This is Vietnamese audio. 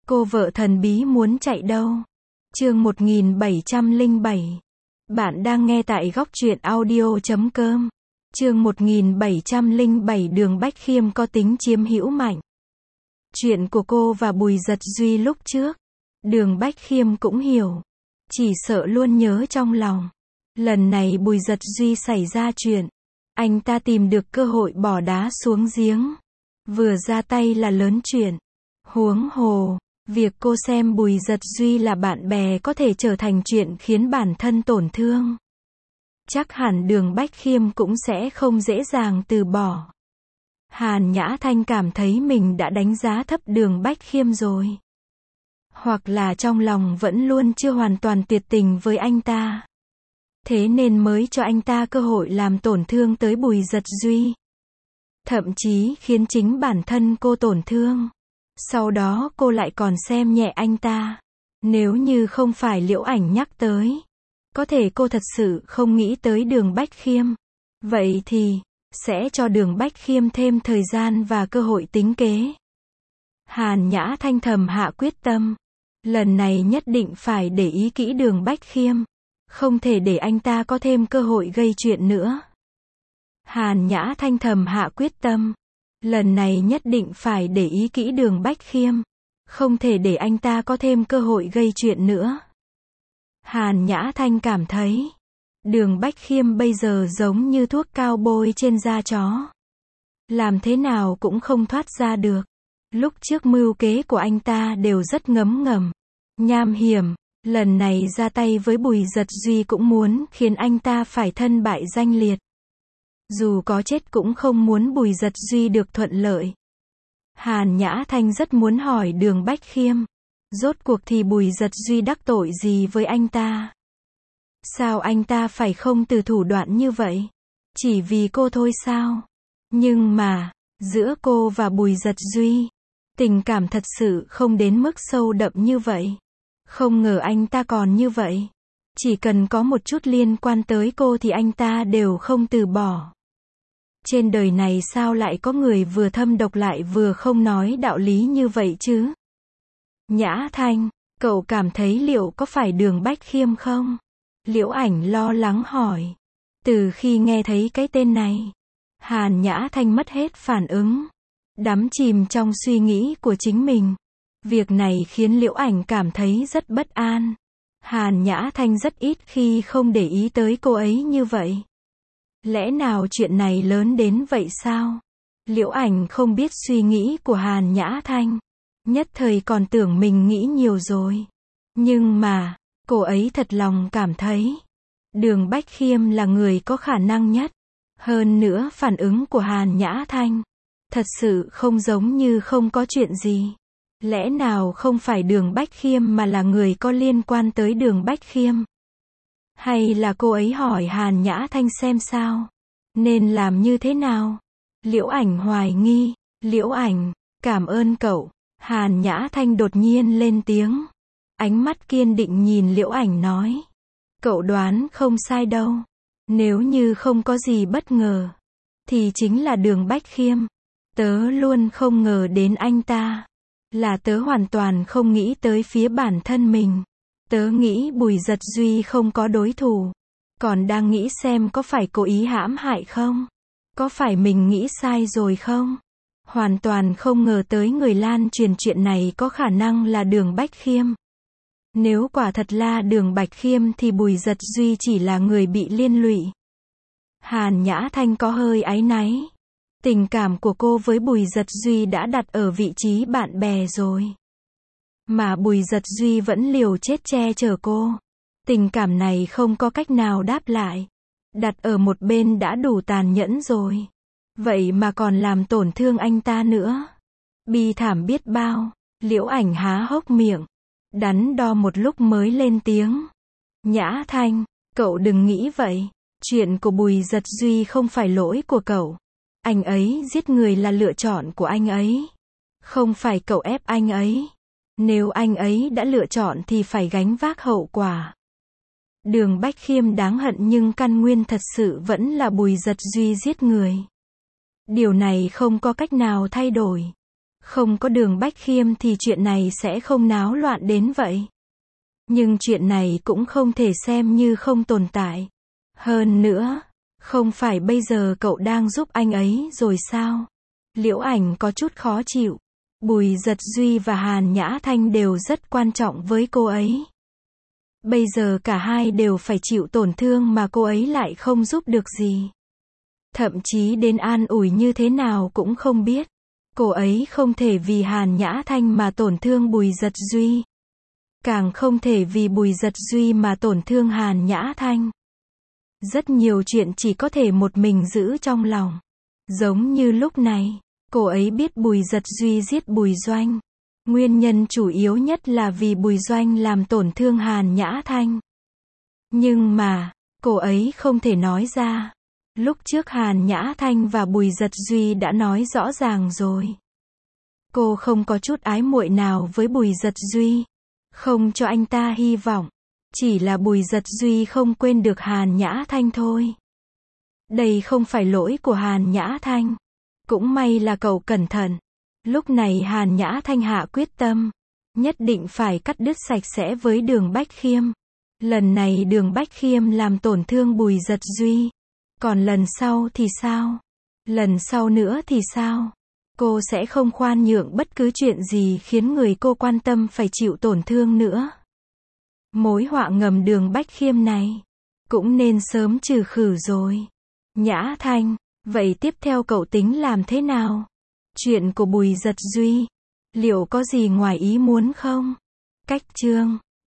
Cô vợ thần bí muốn chạy đâu? Chương 1707. Bạn đang nghe tại góc truyện audio.com. Chương 1707. Đường Bách Khiêm có tính chiếm hữu mạnh. Chuyện của cô và Bùi Dật Duy lúc trước, Đường Bách Khiêm cũng hiểu, chỉ sợ luôn nhớ trong lòng. Lần này Bùi Dật Duy xảy ra chuyện, anh ta tìm được cơ hội bỏ đá xuống giếng. Vừa ra tay là lớn chuyện. Huống hồ, việc cô xem Bùi Dật Duy là bạn bè có thể trở thành chuyện khiến bản thân tổn thương. Chắc hẳn Đường Bách Khiêm cũng sẽ không dễ dàng từ bỏ. Hàn Nhã Thanh cảm thấy mình đã đánh giá thấp Đường Bách Khiêm rồi. Hoặc là trong lòng vẫn luôn chưa hoàn toàn tuyệt tình với anh ta. Thế nên mới cho anh ta cơ hội làm tổn thương tới Bùi Dật Duy. Thậm chí khiến chính bản thân cô tổn thương. Sau đó cô lại còn xem nhẹ anh ta. Nếu như không phải Liễu Ảnh nhắc tới, có thể cô thật sự không nghĩ tới Đường Bách Khiêm. Vậy thì, sẽ cho Đường Bách Khiêm thêm thời gian và cơ hội tính kế. Hàn Nhã Thanh thầm hạ quyết tâm. Lần này nhất định phải để ý kỹ Đường Bách Khiêm. Không thể để anh ta có thêm cơ hội gây chuyện nữa. Hàn Nhã Thanh thầm hạ quyết tâm. Lần này nhất định phải để ý kỹ Đường Bách Khiêm. Không thể để anh ta có thêm cơ hội gây chuyện nữa. Hàn Nhã Thanh cảm thấy, Đường Bách Khiêm bây giờ giống như thuốc cao bôi trên da chó. Làm thế nào cũng không thoát ra được. Lúc trước mưu kế của anh ta đều rất ngấm ngầm, nham hiểm. Lần này ra tay với Bùi Dật Duy cũng muốn khiến anh ta phải thân bại danh liệt. Dù có chết cũng không muốn Bùi Dật Duy được thuận lợi. Hàn Nhã Thanh rất muốn hỏi Đường Bách Khiêm, rốt cuộc thì Bùi Dật Duy đắc tội gì với anh ta? Sao anh ta phải không từ thủ đoạn như vậy? Chỉ vì cô thôi sao? Nhưng mà, giữa cô và Bùi Dật Duy, tình cảm thật sự không đến mức sâu đậm như vậy. Không ngờ anh ta còn như vậy. Chỉ cần có một chút liên quan tới cô thì anh ta đều không từ bỏ. Trên đời này sao lại có người vừa thâm độc lại vừa không nói đạo lý như vậy chứ? Nhã Thanh, cậu cảm thấy liệu có phải Đường Bách Khiêm không? Liễu Ảnh lo lắng hỏi. Từ khi nghe thấy cái tên này, Hàn Nhã Thanh mất hết phản ứng. Đắm chìm trong suy nghĩ của chính mình. Việc này khiến Liễu Ảnh cảm thấy rất bất an. Hàn Nhã Thanh rất ít khi không để ý tới cô ấy như vậy. Lẽ nào chuyện này lớn đến vậy sao? Liễu Ảnh không biết suy nghĩ của Hàn Nhã Thanh. Nhất thời còn tưởng mình nghĩ nhiều rồi. Nhưng mà, cô ấy thật lòng cảm thấy Đường Bách Khiêm là người có khả năng nhất. Hơn nữa phản ứng của Hàn Nhã Thanh thật sự không giống như không có chuyện gì. Lẽ nào không phải Đường Bách Khiêm mà là người có liên quan tới Đường Bách Khiêm? Hay là cô ấy hỏi Hàn Nhã Thanh xem sao? Nên làm như thế nào? Liễu Ảnh hoài nghi. Liễu Ảnh, cảm ơn cậu. Hàn Nhã Thanh đột nhiên lên tiếng. Ánh mắt kiên định nhìn Liễu Ảnh nói. Cậu đoán không sai đâu. Nếu như không có gì bất ngờ, thì chính là Đường Bách Khiêm. Tớ luôn không ngờ đến anh ta. Là tớ hoàn toàn không nghĩ tới phía bản thân mình. Tớ nghĩ Bùi Dật Duy không có đối thủ. Còn đang nghĩ xem có phải cố ý hãm hại không? Có phải mình nghĩ sai rồi không? Hoàn toàn không ngờ tới người lan truyền chuyện này có khả năng là Đường Bách Khiêm. Nếu quả thật là Đường Bách Khiêm thì Bùi Dật Duy chỉ là người bị liên lụy. Hàn Nhã Thanh có hơi áy náy. Tình cảm của cô với Bùi Dật Duy đã đặt ở vị trí bạn bè rồi. Mà Bùi Dật Duy vẫn liều chết che chở cô. Tình cảm này không có cách nào đáp lại. Đặt ở một bên đã đủ tàn nhẫn rồi. Vậy mà còn làm tổn thương anh ta nữa. Bi thảm biết bao. Liễu Ảnh há hốc miệng. Đắn đo một lúc mới lên tiếng. Nhã Thanh, cậu đừng nghĩ vậy. Chuyện của Bùi Dật Duy không phải lỗi của cậu. Anh ấy giết người là lựa chọn của anh ấy. Không phải cậu ép anh ấy. Nếu anh ấy đã lựa chọn thì phải gánh vác hậu quả. Đường Bách Khiêm đáng hận nhưng căn nguyên thật sự vẫn là Bùi Dật Duy giết người. Điều này không có cách nào thay đổi. Không có Đường Bách Khiêm thì chuyện này sẽ không náo loạn đến vậy. Nhưng chuyện này cũng không thể xem như không tồn tại. Hơn nữa, không phải bây giờ cậu đang giúp anh ấy rồi sao? Liễu Ảnh có chút khó chịu. Bùi Dật Duy và Hàn Nhã Thanh đều rất quan trọng với cô ấy. Bây giờ cả hai đều phải chịu tổn thương mà cô ấy lại không giúp được gì. Thậm chí đến an ủi như thế nào cũng không biết. Cô ấy không thể vì Hàn Nhã Thanh mà tổn thương Bùi Dật Duy. Càng không thể vì Bùi Dật Duy mà tổn thương Hàn Nhã Thanh. Rất nhiều chuyện chỉ có thể một mình giữ trong lòng. Giống như lúc này, cô ấy biết Bùi Dật Duy giết Bùi Doanh. Nguyên nhân chủ yếu nhất là vì Bùi Doanh làm tổn thương Hàn Nhã Thanh. Nhưng mà, cô ấy không thể nói ra. Lúc trước Hàn Nhã Thanh và Bùi Dật Duy đã nói rõ ràng rồi. Cô không có chút ái muội nào với Bùi Dật Duy. Không cho anh ta hy vọng. Chỉ là Bùi Dật Duy không quên được Hàn Nhã Thanh thôi. Đây không phải lỗi của Hàn Nhã Thanh. Cũng may là cậu cẩn thận. Lúc này Hàn Nhã Thanh hạ quyết tâm. Nhất định phải cắt đứt sạch sẽ với Đường Bách Khiêm. Lần này Đường Bách Khiêm làm tổn thương Bùi Dật Duy. Còn lần sau thì sao? Lần sau nữa thì sao? Cô sẽ không khoan nhượng bất cứ chuyện gì khiến người cô quan tâm phải chịu tổn thương nữa. Mối họa ngầm Đường Bách Khiêm này cũng nên sớm trừ khử rồi. Nhã Thanh, vậy tiếp theo cậu tính làm thế nào? Chuyện của Bùi Dật Duy, liệu có gì ngoài ý muốn không? Cách chương